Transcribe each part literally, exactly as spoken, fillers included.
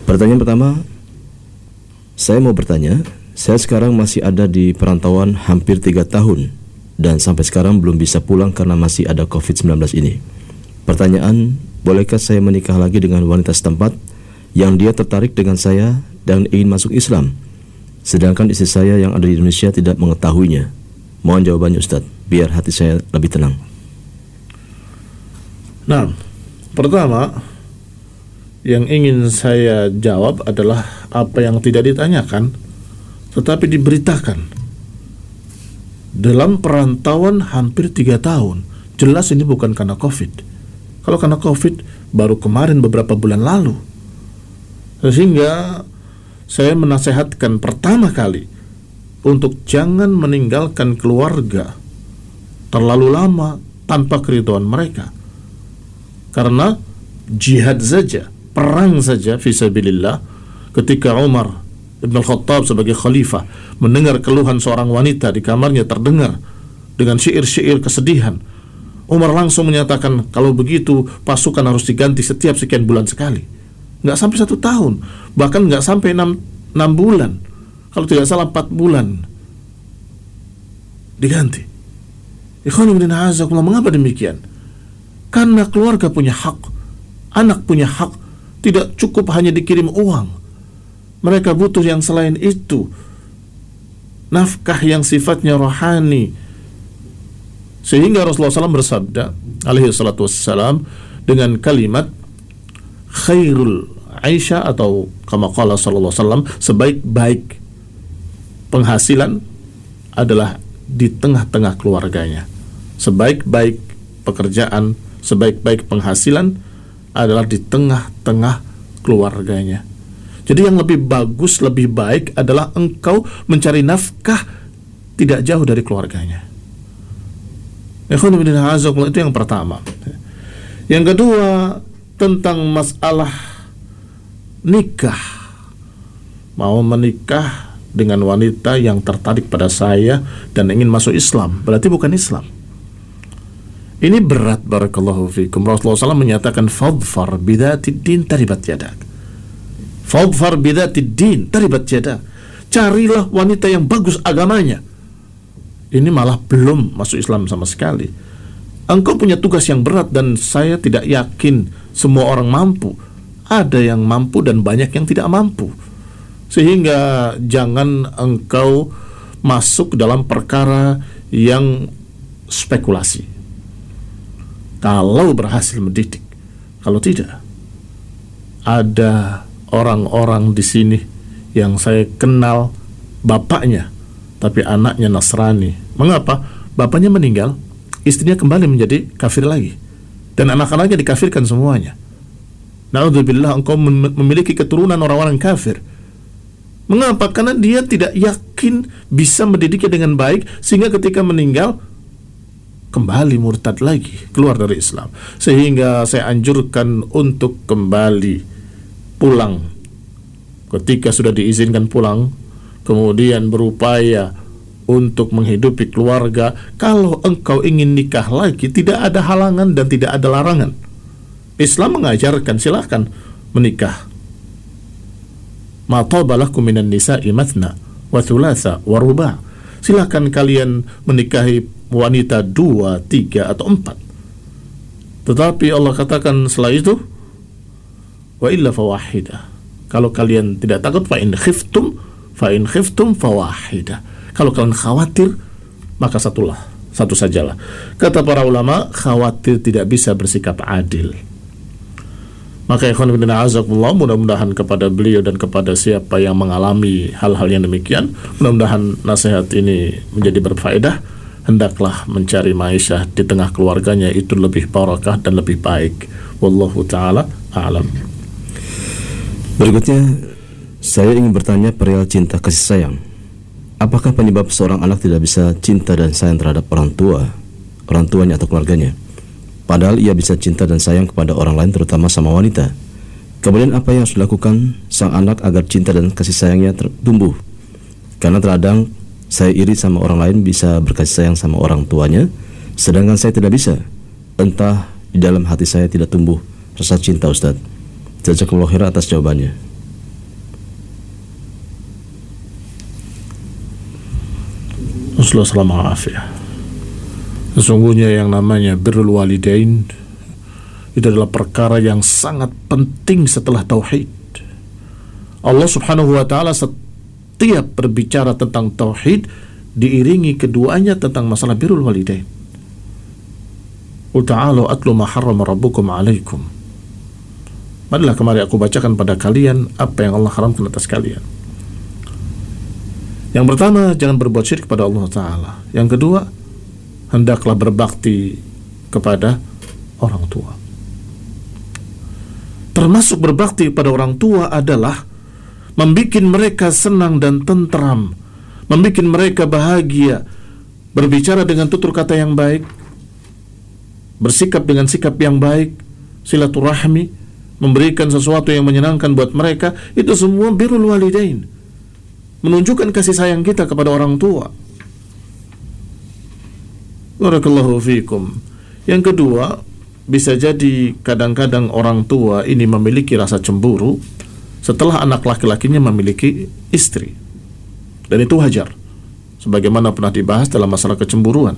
Pertanyaan pertama, saya mau bertanya, saya sekarang masih ada di perantauan hampir tiga tahun dan sampai sekarang belum bisa pulang karena masih ada covid sembilan belas ini. Pertanyaan, bolehkah saya menikah lagi dengan wanita setempat yang dia tertarik dengan saya dan ingin masuk Islam, sedangkan istri saya yang ada di Indonesia tidak mengetahuinya? Mohon jawabannya Ustaz, biar hati saya lebih tenang. Nah, pertama yang ingin saya jawab adalah apa yang tidak ditanyakan tetapi diberitakan. Dalam perantauan hampir tiga tahun, jelas ini bukan karena COVID. Kalau karena COVID, baru kemarin beberapa bulan lalu. Sehingga saya menasehatkan pertama kali untuk jangan meninggalkan keluarga terlalu lama tanpa keridhaan mereka. Karena jihad saja, perang saja fisabilillah, ketika Umar Ibn Al-Khattab sebagai khalifah mendengar keluhan seorang wanita di kamarnya terdengar dengan syair-syair kesedihan, Umar langsung menyatakan kalau begitu pasukan harus diganti setiap sekian bulan sekali. Nggak sampai satu tahun, bahkan nggak sampai enam, enam bulan, kalau tidak salah empat bulan diganti. Ikhwan ibn a'azakumullah, mengapa demikian? Karena keluarga punya hak, anak punya hak. Tidak cukup hanya dikirim uang, mereka butuh yang selain itu, nafkah yang sifatnya rohani. Sehingga Rasulullah shallallahu alaihi wasallam bersabda alaihi salatu wassalam dengan kalimat khairul aisha, atau kama qala sallallahu alaihi wasallam, sebaik-baik penghasilan adalah di tengah-tengah keluarganya. Sebaik-baik pekerjaan, sebaik-baik penghasilan adalah di tengah-tengah keluarganya. Jadi yang lebih bagus, lebih baik adalah engkau mencari nafkah tidak jauh dari keluarganya. Ikhwan ibn a'azakumullah, itu yang pertama. Yang kedua, tentang masalah nikah. Mau menikah dengan wanita yang tertarik pada saya dan ingin masuk Islam, berarti bukan Islam. Ini berat, barakallahu fikum. Rasulullah shallallahu alaihi wasallam menyatakan fadfar bidatid din taribat yadak. Fadfar bidatid din taribat yadak. Carilah wanita yang bagus agamanya. Ini malah belum masuk Islam sama sekali. Engkau punya tugas yang berat dan saya tidak yakin semua orang mampu. Ada yang mampu dan banyak yang tidak mampu. Sehingga jangan engkau masuk dalam perkara yang spekulasi. Kalau berhasil mendidik, kalau tidak, ada orang-orang di sini yang saya kenal bapaknya, tapi anaknya Nasrani. Mengapa? Bapaknya meninggal, istrinya kembali menjadi kafir lagi, dan anak-anaknya dikafirkan semuanya. Na'udzubillah, engkau memiliki keturunan orang-orang kafir. Mengapa? Karena dia tidak yakin bisa mendidiknya dengan baik, sehingga ketika meninggal kembali murtad lagi, keluar dari Islam. Sehingga saya anjurkan untuk kembali pulang. Ketika sudah diizinkan pulang, kemudian berupaya untuk menghidupi keluarga. Kalau engkau ingin nikah lagi, tidak ada halangan dan tidak ada larangan. Islam mengajarkan silahkan menikah. Ma taba lakum minan nisa'i mathna wa thulatha wa ruba'. Silahkan kalian menikahi wanita dua, tiga atau empat. Tetapi Allah katakan setelah itu, wa illa fawahidah. Kalau kalian tidak takut, fa in khiftum fa in khiftum fawahidah. Kalau kalian khawatir, maka satulah, satu sajalah. Kata para ulama, khawatir tidak bisa bersikap adil. Maka ikhwan fillah azakumullah, mudah-mudahan kepada beliau dan kepada siapa yang mengalami hal-hal yang demikian, mudah-mudahan nasihat ini menjadi berfaedah. Hendaklah mencari ma'isyah di tengah keluarganya, itu lebih barakah dan lebih baik. Wallahu ta'ala a'lam. Berikutnya, saya ingin bertanya perihal cinta kasih sayang. Apakah penyebab seorang anak tidak bisa cinta dan sayang terhadap orang tua, orang tuanya atau keluarganya? Padahal ia bisa cinta dan sayang kepada orang lain, terutama sama wanita. Kemudian apa yang harus dilakukan sang anak agar cinta dan kasih sayangnya tumbuh? Karena terkadang saya iri sama orang lain bisa berkasih sayang sama orang tuanya, sedangkan saya tidak bisa. Entah di dalam hati saya tidak tumbuh rasa cinta, Ustaz. Jazakallahu khairan atas jawabannya. Rasulullah sallallahu alaihi wasallam, sesungguhnya yang namanya birrul walidain itu adalah perkara yang sangat penting setelah tauhid. Allah subhanahu wa ta'ala setiap berbicara tentang tauhid diiringi keduanya tentang masalah birrul walidain. Qul ta'alu atlu ma harrama rabbukum alaikum. Marilah kemari aku bacakan pada kalian apa yang Allah haramkan atas kalian. Yang pertama, jangan berbuat syirik kepada Allah Ta'ala. Yang kedua, hendaklah berbakti kepada orang tua. Termasuk berbakti kepada orang tua adalah membikin mereka senang dan tentram, membikin mereka bahagia, berbicara dengan tutur kata yang baik, bersikap dengan sikap yang baik, silaturahmi, memberikan sesuatu yang menyenangkan buat mereka. Itu semua birrul walidain, menunjukkan kasih sayang kita kepada orang tua. Barakallahu fikum. Yang kedua, bisa jadi kadang-kadang orang tua ini memiliki rasa cemburu setelah anak laki-lakinya memiliki istri, dan itu wajar, sebagaimana pernah dibahas dalam masalah kecemburuan.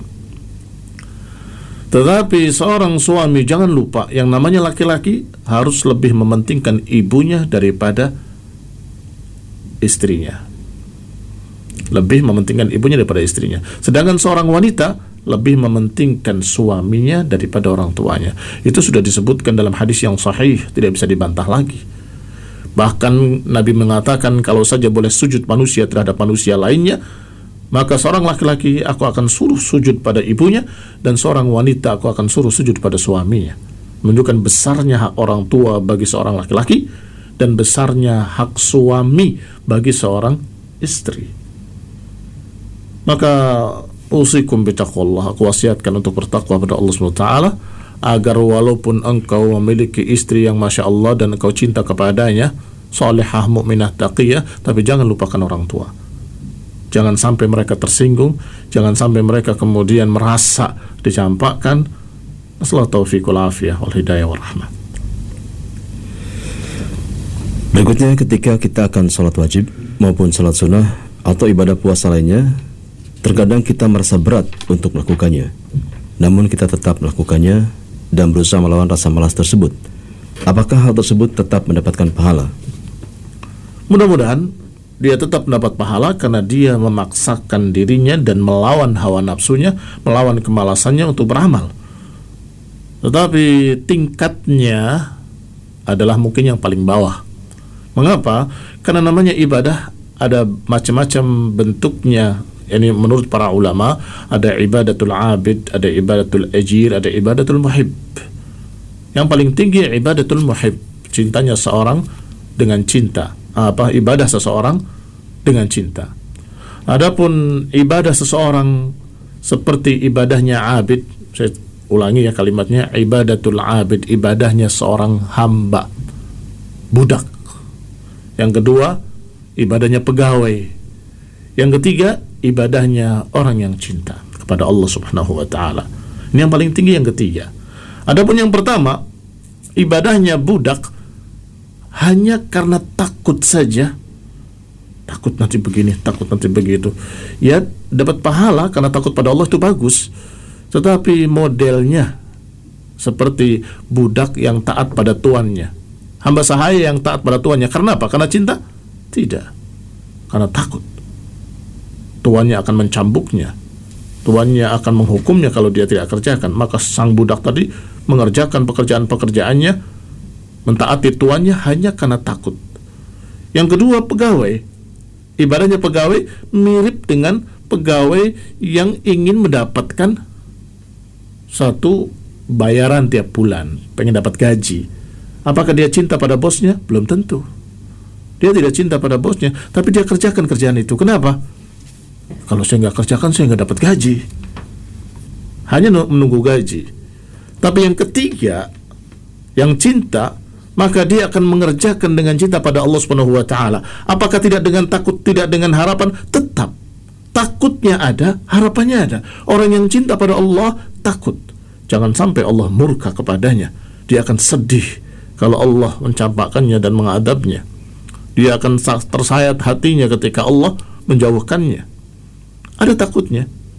Tetapi seorang suami jangan lupa, yang namanya laki-laki harus lebih mementingkan ibunya daripada istrinya, lebih mementingkan ibunya daripada istrinya. Sedangkan seorang wanita lebih mementingkan suaminya daripada orang tuanya. Itu sudah disebutkan dalam hadis yang sahih, tidak bisa dibantah lagi. Bahkan Nabi mengatakan, kalau saja boleh sujud manusia terhadap manusia lainnya, maka seorang laki-laki aku akan suruh sujud pada ibunya, dan seorang wanita aku akan suruh sujud pada suaminya. Menunjukkan besarnya hak orang tua bagi seorang laki-laki dan besarnya hak suami bagi seorang istri. Maka usikum bitaqwallah, aku wasiatkan untuk bertakwa pada Allah subhanahu wa taala, agar walaupun engkau memiliki istri yang masya Allah dan engkau cinta kepadanya, salihah, mukminah, taqiyah, tapi jangan lupakan orang tua. Jangan sampai mereka tersinggung, jangan sampai mereka kemudian merasa dicampakkan. Nasallahu taufiqul afiyah wal hidayah wal rahmah. Berikutnya, ketika kita akan sholat wajib maupun sholat sunnah atau ibadah puasa lainnya, terkadang kita merasa berat untuk melakukannya, namun kita tetap melakukannya dan berusaha melawan rasa malas tersebut. Apakah hal tersebut tetap mendapatkan pahala? Mudah-mudahan dia tetap mendapat pahala karena dia memaksakan dirinya dan melawan hawa nafsunya, melawan kemalasannya untuk beramal. Tetapi tingkatnya adalah mungkin yang paling bawah. Mengapa? Karena namanya ibadah ada macam-macam bentuknya. Ini menurut para ulama, ada ibadatul abid, ada ibadatul ajir, ada ibadatul muhib. Yang paling tinggi ibadatul muhib, cintanya seorang dengan cinta, apa ibadah seseorang dengan cinta. Adapun ibadah seseorang seperti ibadahnya abid, saya ulangi ya kalimatnya, ibadatul abid, ibadahnya seorang hamba, budak. Yang kedua, ibadahnya pegawai. Yang ketiga, ibadahnya orang yang cinta kepada Allah subhanahu wa ta'ala. Ini yang paling tinggi, yang ketiga. Adapun yang pertama, ibadahnya budak hanya karena takut saja, takut nanti begini, takut nanti begitu. Ya, dapat pahala karena takut pada Allah, itu bagus. Tetapi modelnya seperti budak yang taat pada tuannya, hamba sahaya yang taat pada tuannya. Karena apa? Karena cinta? Tidak, karena takut tuannya akan mencambuknya, tuannya akan menghukumnya kalau dia tidak kerjakan. Maka sang budak tadi mengerjakan pekerjaan-pekerjaannya, mentaati tuannya hanya karena takut. Yang kedua, pegawai. Ibadahnya pegawai mirip dengan pegawai yang ingin mendapatkan satu bayaran tiap bulan, pengen dapat gaji. Apakah dia cinta pada bosnya? Belum tentu. Dia tidak cinta pada bosnya, tapi dia kerjakan kerjaan itu. Kenapa? Kalau saya nggak kerjakan, saya nggak dapat gaji. Hanya menunggu gaji. Tapi yang ketiga, yang cinta, maka dia akan mengerjakan dengan cinta pada Allah Subhanahu wa taala. Apakah tidak dengan takut, tidak dengan harapan? Tetap. Takutnya ada, harapannya ada. Orang yang cinta pada Allah takut jangan sampai Allah murka kepadanya. Dia akan sedih kalau Allah mencampakkannya dan mengadabnya. Dia akan tersayat hatinya ketika Allah menjauhkannya. Ada takutnya,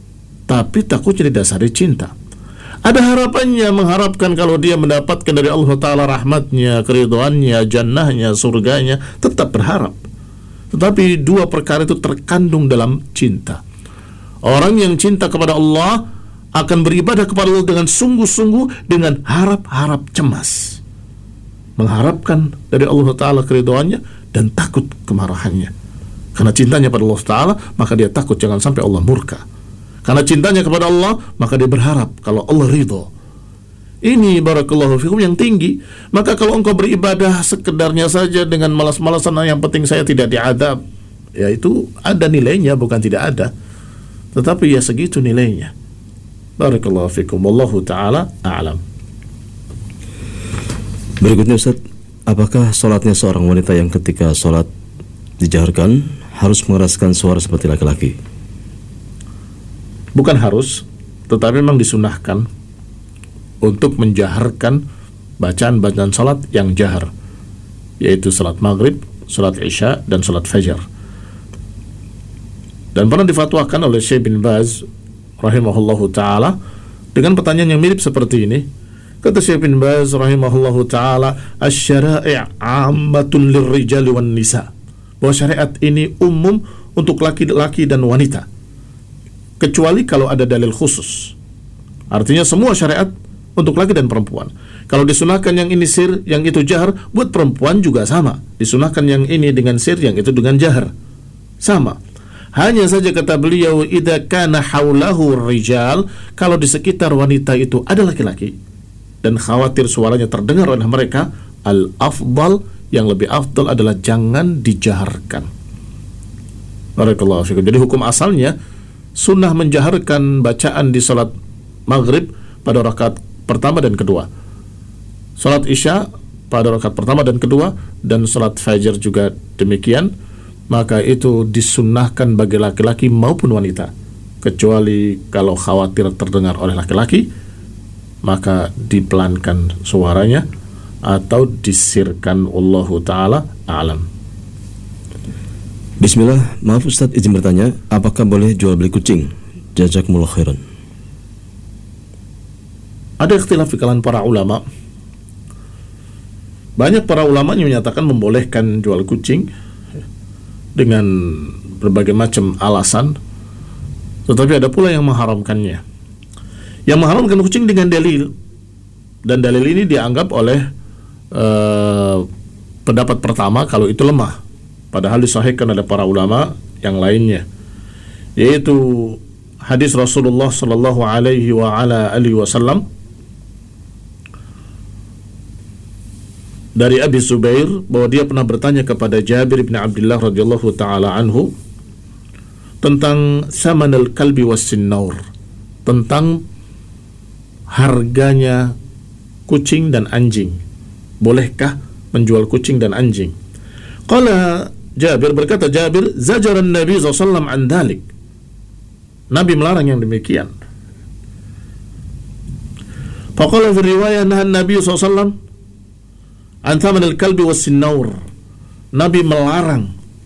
tapi takutnya didasari cinta. Ada harapannya, mengharapkan kalau dia mendapatkan dari Allah Ta'ala rahmatnya, keridhaannya, jannahnya, surganya, tetap berharap. Tetapi dua perkara itu terkandung dalam cinta. Orang yang cinta kepada Allah akan beribadah kepada Allah dengan sungguh-sungguh, dengan harap-harap cemas, mengharapkan dari Allah Ta'ala keridhaannya dan takut kemarahannya. Karena cintanya pada Allah Ta'ala, maka dia takut jangan sampai Allah murka. Karena cintanya kepada Allah, maka dia berharap kalau Allah ridho. Ini barakallahu fikum yang tinggi. Maka kalau engkau beribadah sekedarnya saja dengan malas-malasan, yang penting saya tidak diadab, ya itu ada nilainya, bukan tidak ada, tetapi ya segitu nilainya. Barakallahu fikum, wallahu ta'ala a'lam. Berikutnya Ustaz, apakah sholatnya seorang wanita yang ketika sholat dijaharkan harus mengeraskan suara seperti laki-laki? Bukan harus, tetapi memang disunahkan untuk menjaharkan bacaan-bacaan salat yang jahar, yaitu salat maghrib, salat isya, dan salat fajar. Dan pernah difatwakan oleh Syekh bin Baz rahimahullahu ta'ala dengan pertanyaan yang mirip seperti ini. Kata Syekh bin Baz rahimahullahu ta'ala, asy-syara'i' 'ammatun lirrijali wan nisa, bahwa syariat ini umum untuk laki-laki dan wanita, kecuali kalau ada dalil khusus. Artinya semua syariat untuk laki dan perempuan. Kalau disunahkan yang ini sir, yang itu jahar, buat perempuan juga sama. Disunahkan yang ini dengan sir, yang itu dengan jahar, sama. Hanya saja kata beliau, idza kana haulahu rijal, kalau di sekitar wanita itu ada laki-laki dan khawatir suaranya terdengar oleh mereka, al-afdal, yang lebih afdal adalah jangan dijaharkan. Barakallahu fikum. Jadi hukum asalnya sunnah menjaharkan bacaan di salat maghrib pada rakaat pertama dan kedua, salat isya pada rakaat pertama dan kedua, dan salat fajar juga demikian. Maka itu disunnahkan bagi laki-laki maupun wanita, kecuali kalau khawatir terdengar oleh laki-laki, maka dipelankan suaranya atau disirkan. Wallahu ta'ala a'lam. Bismillah, maaf Ustaz, izin bertanya, apakah boleh jual beli kucing? Jazakumullah khairan. Ada ikhtilaf di kalangan para ulama. Banyak para ulama yang menyatakan membolehkan jual kucing dengan berbagai macam alasan, tetapi ada pula yang mengharamkannya. Yang mengharamkan kucing dengan dalil, dan dalil ini dianggap oleh uh, pendapat pertama kalau itu lemah, padahal disahihkan oleh para ulama yang lainnya, yaitu hadis Rasulullah sallallahu alaihi wa ala alihi wasallam dari Abi Zubair, bahwa dia pernah bertanya kepada Jabir bin Abdullah radhiyallahu taala anhu tentang samanul kalbi was-sinnaur, tentang harganya kucing dan anjing. Bolehkah menjual kucing dan anjing? Qala Jabir, berkata Jabir, zajaran Nabi sallallahu alaihi wasallam an dhalik, Nabi melarang yang demikian. Faqala fi riwayah nahan Nabi sallallahu alaihi wasallam an thamanil kalbi was-sinnaur, Nabi melarang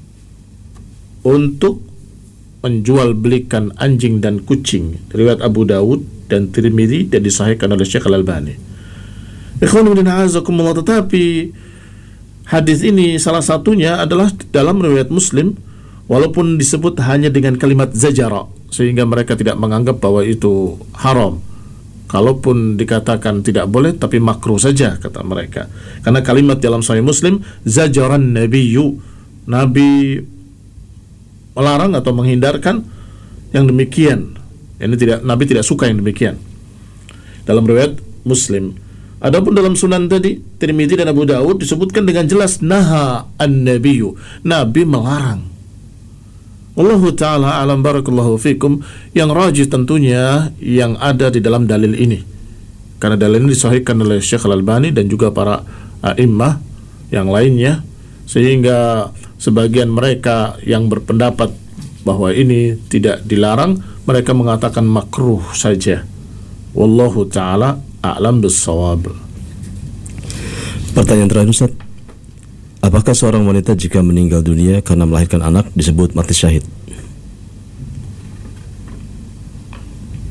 untuk menjual belikan anjing dan kucing. Riwayat Abu Dawud dan Tirmidzi dan disahihkan oleh Syekh Al-Albani. Ikhwanu fillah azakumullah, tetapi hadis ini salah satunya adalah dalam riwayat Muslim, walaupun disebut hanya dengan kalimat zajara, sehingga mereka tidak menganggap bahwa itu haram. Kalaupun dikatakan tidak boleh, tapi makruh saja kata mereka. Karena kalimat dalam Sahih Muslim, zajaran nabiyyu, Nabi melarang atau menghindarkan yang demikian. Ini tidak, Nabi tidak suka yang demikian. Dalam riwayat Muslim. Adapun dalam Sunan tadi, Tirmidzi dan Abu Dawud disebutkan dengan jelas naha an-nabiyyu, Nabi melarang. Wallahu ta'ala alam, barakallahu fikum. Yang rajih tentunya yang ada di dalam dalil ini, karena dalil ini disahihkan oleh Syekh Al-Albani dan juga para a'immah yang lainnya, sehingga sebagian mereka yang berpendapat bahwa ini tidak dilarang, mereka mengatakan makruh saja. Wallahu ta'ala a'lam bis-shawab. Pertanyaan terakhir Ustaz, apakah seorang wanita jika meninggal dunia karena melahirkan anak disebut mati syahid?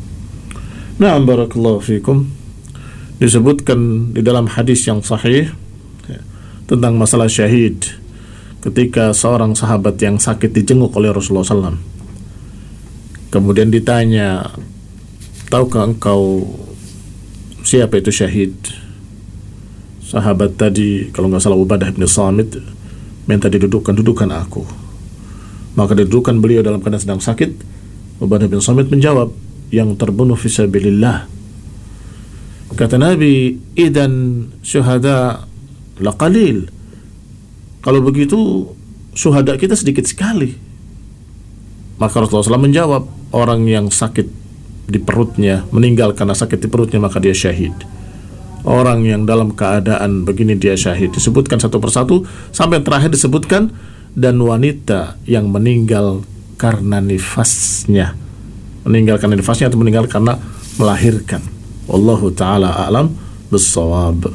Na'am, barakallahu fikum. Disebutkan di dalam hadis yang sahih ya, tentang masalah syahid, ketika seorang sahabat yang sakit dijenguk oleh Rasulullah sallallahu alaihi wasallam. Kemudian ditanya, tahukah engkau siapa itu syahid? Sahabat tadi, kalau nggak salah Ubadah bin Samit, minta didudukkan, dudukkan aku. Maka didudukkan beliau dalam keadaan sedang sakit. Ubadah bin Samit menjawab, yang terbunuh fisabilillah. Kata Nabi, idan syuhada laqalil. Kalau begitu syuhada kita sedikit sekali. Maka Rasulullah shallallahu alaihi wasallam menjawab, orang yang sakit di perutnya, meninggal karena sakit di perutnya, maka dia syahid. Orang yang dalam keadaan begini dia syahid. Disebutkan satu persatu sampai terakhir disebutkan, dan wanita yang meninggal karena nifasnya, meninggal karena nifasnya atau meninggal karena melahirkan. Wallahu ta'ala a'lam bis-shawab.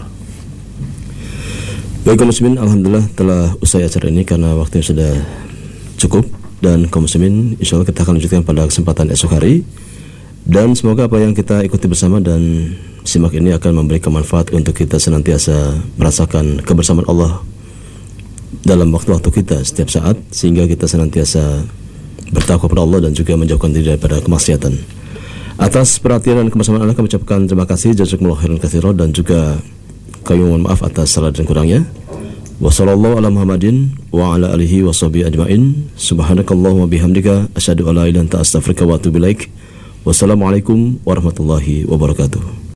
Baik kaum muslimin, alhamdulillah telah usai acara ini karena waktunya sudah cukup. Dan kaum muslimin, insyaallah kita akan lanjutkan pada kesempatan esok hari. Dan semoga apa yang kita ikuti bersama dan simak ini akan memberikan manfaat untuk kita senantiasa merasakan kebersamaan Allah dalam waktu-waktu kita setiap saat, sehingga kita senantiasa bertakwa kepada Allah dan juga menjauhkan diri daripada kemaksiatan. Atas perhatian dan kebersamaan Anda, kami ucapkan terima kasih, jazakumullahu khairan katsiran, dan juga kami mohon maaf atas salah dan kurangnya. Wassallallahu ala Muhammadin wa ala alihi wa sahbihi ajmain. Subhanakallahumma bihamdika asyhadu an la ilaha illa anta astaghfiruka wa atubu ilaik. Wassalamualaikum warahmatullahi wabarakatuh.